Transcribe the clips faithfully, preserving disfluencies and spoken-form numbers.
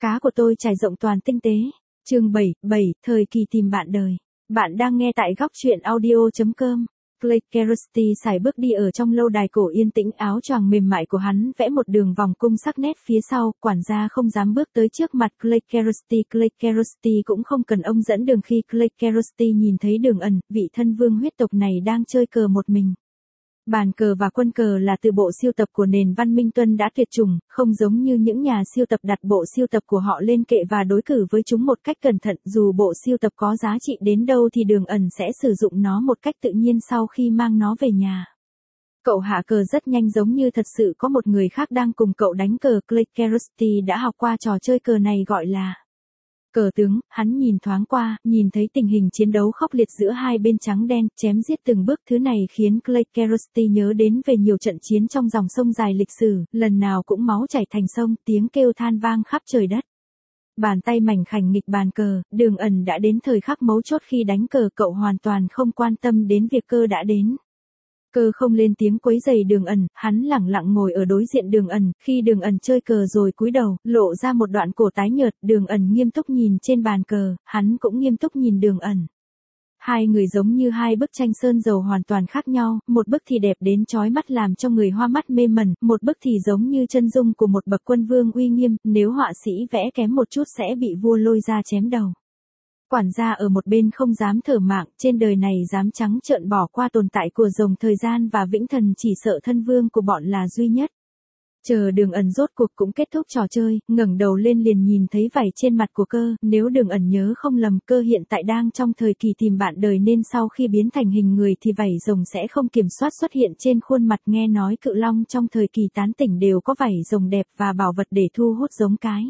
Cá của tôi trải rộng toàn tinh tế. Chương bảy, bảy, thời kỳ tìm bạn đời. Bạn đang nghe tại góc truyện audio chấm com. Clay Kerosty sải bước đi ở trong lâu đài cổ yên tĩnh, áo choàng mềm mại của hắn vẽ một đường vòng cung sắc nét phía sau, quản gia không dám bước tới trước mặt Clay Kerosty. Clay Kerosty cũng không cần ông dẫn đường khi Clay Kerosty nhìn thấy Đường Ẩn, vị thân vương huyết tộc này đang chơi cờ một mình. Bàn cờ và quân cờ là từ bộ siêu tập của nền văn minh Tuân đã tuyệt chủng, không giống như những nhà siêu tập đặt bộ siêu tập của họ lên kệ và đối cử với chúng một cách cẩn thận. Dù bộ siêu tập có giá trị đến đâu thì Đường Ẩn sẽ sử dụng nó một cách tự nhiên sau khi mang nó về nhà. Cậu hạ cờ rất nhanh, giống như thật sự có một người khác đang cùng cậu đánh cờ. Clay Kerosty đã học qua trò chơi cờ này, gọi là cờ tướng. Hắn nhìn thoáng qua, nhìn thấy tình hình chiến đấu khốc liệt giữa hai bên trắng đen, chém giết từng bước. Thứ này khiến Clay Kerosty nhớ đến về nhiều trận chiến trong dòng sông dài lịch sử, lần nào cũng máu chảy thành sông, tiếng kêu than vang khắp trời đất. Bàn tay mảnh khảnh nghịch bàn cờ, Đường Ẩn đã đến thời khắc mấu chốt khi đánh cờ, cậu hoàn toàn không quan tâm đến việc cơ đã đến. Cơ không lên tiếng quấy rầy Đường Ẩn, hắn lẳng lặng ngồi ở đối diện Đường Ẩn. Khi Đường Ẩn chơi cờ rồi cúi đầu, lộ ra một đoạn cổ tái nhợt, Đường Ẩn nghiêm túc nhìn trên bàn cờ, hắn cũng nghiêm túc nhìn Đường Ẩn. Hai người giống như hai bức tranh sơn dầu hoàn toàn khác nhau, một bức thì đẹp đến chói mắt làm cho người hoa mắt mê mẩn, một bức thì giống như chân dung của một bậc quân vương uy nghiêm, nếu họa sĩ vẽ kém một chút sẽ bị vua lôi ra chém đầu. Quản gia ở một bên không dám thở mạng, trên đời này dám trắng trợn bỏ qua tồn tại của rồng thời gian và vĩnh thần chỉ sợ thân vương của bọn là duy nhất. Chờ Đường Ẩn rốt cuộc cũng kết thúc trò chơi, ngẩng đầu lên liền nhìn thấy vảy trên mặt của cơ. Nếu Đường Ẩn nhớ không lầm, cơ hiện tại đang trong thời kỳ tìm bạn đời nên sau khi biến thành hình người thì vảy rồng sẽ không kiểm soát xuất hiện trên khuôn mặt. Nghe nói cự long trong thời kỳ tán tỉnh đều có vảy rồng đẹp và bảo vật để thu hút giống cái.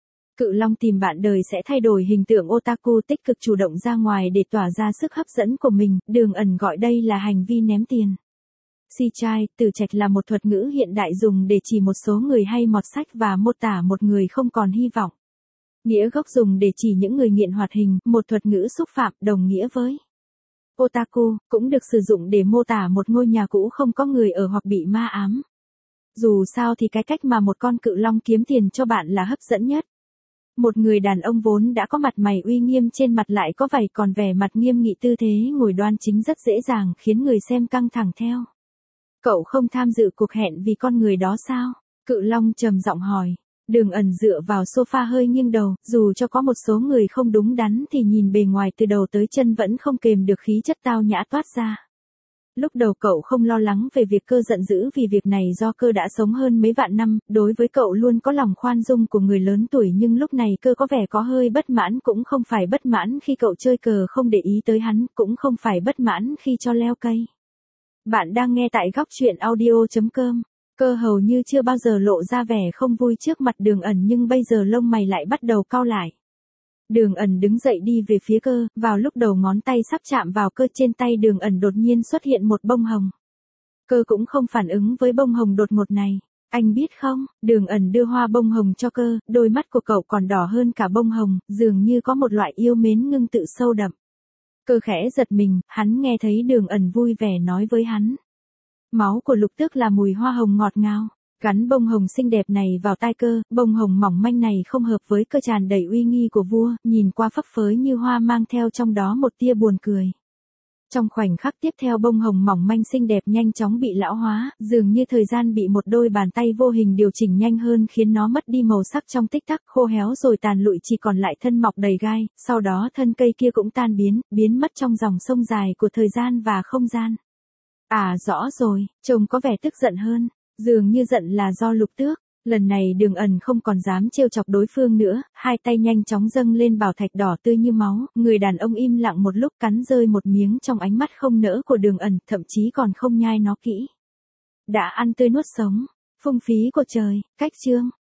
Cự long tìm bạn đời sẽ thay đổi hình tượng otaku, tích cực chủ động ra ngoài để tỏa ra sức hấp dẫn của mình. Đường Ẩn gọi đây là hành vi ném tiền. Si trai, từ trạch là một thuật ngữ hiện đại dùng để chỉ một số người hay mọt sách và mô tả một người không còn hy vọng. Nghĩa gốc dùng để chỉ những người nghiện hoạt hình, một thuật ngữ xúc phạm, đồng nghĩa với otaku, cũng được sử dụng để mô tả một ngôi nhà cũ không có người ở hoặc bị ma ám. Dù sao thì cái cách mà một con cự long kiếm tiền cho bạn là hấp dẫn nhất. Một người đàn ông vốn đã có mặt mày uy nghiêm, trên mặt lại có vảy còn vẻ mặt nghiêm nghị, tư thế ngồi đoan chính rất dễ dàng khiến người xem căng thẳng theo. Cậu không tham dự cuộc hẹn vì con người đó sao? Cự long trầm giọng hỏi. Đường Ẩn dựa vào sofa hơi nghiêng đầu, dù cho có một số người không đúng đắn thì nhìn bề ngoài từ đầu tới chân vẫn không kềm được khí chất tao nhã toát ra. Lúc đầu cậu không lo lắng về việc cơ giận dữ vì việc này do cơ đã sống hơn mấy vạn năm, đối với cậu luôn có lòng khoan dung của người lớn tuổi, nhưng lúc này cơ có vẻ có hơi bất mãn, cũng không phải bất mãn khi cậu chơi cờ không để ý tới hắn, cũng không phải bất mãn khi cho leo cây. Bạn đang nghe tại góc truyện audio chấm com. Cơ hầu như chưa bao giờ lộ ra vẻ không vui trước mặt Đường Ẩn, nhưng bây giờ lông mày lại bắt đầu cau lại. Đường Ẩn đứng dậy đi về phía cơ, vào lúc đầu ngón tay sắp chạm vào cơ, trên tay Đường Ẩn đột nhiên xuất hiện một bông hồng. Cơ cũng không phản ứng với bông hồng đột ngột này. Anh biết không, Đường Ẩn đưa hoa bông hồng cho cơ, đôi mắt của cậu còn đỏ hơn cả bông hồng, dường như có một loại yêu mến ngưng tự sâu đậm. Cơ khẽ giật mình, hắn nghe thấy Đường Ẩn vui vẻ nói với hắn. Máu của Lục Tước là mùi hoa hồng ngọt ngào. Gắn bông hồng xinh đẹp này vào tai cơ, bông hồng mỏng manh này không hợp với cơ tràn đầy uy nghi của vua, nhìn qua phấp phới như hoa, mang theo trong đó một tia buồn cười. Trong khoảnh khắc tiếp theo, bông hồng mỏng manh xinh đẹp nhanh chóng bị lão hóa, dường như thời gian bị một đôi bàn tay vô hình điều chỉnh nhanh hơn khiến nó mất đi màu sắc trong tích tắc, khô héo rồi tàn lụi, chỉ còn lại thân mọc đầy gai, sau đó thân cây kia cũng tan biến, biến mất trong dòng sông dài của thời gian và không gian. À rõ rồi, trông có vẻ tức giận hơn. Dường như giận là do Lục Tước. Lần này Đường Ẩn không còn dám trêu chọc đối phương nữa, hai tay nhanh chóng dâng lên bảo thạch đỏ tươi như máu. Người đàn ông im lặng một lúc, cắn rơi một miếng trong ánh mắt không nỡ của Đường Ẩn, thậm chí còn không nhai nó kỹ. Đã ăn tươi nuốt sống. Phung phí của trời. Cách chương.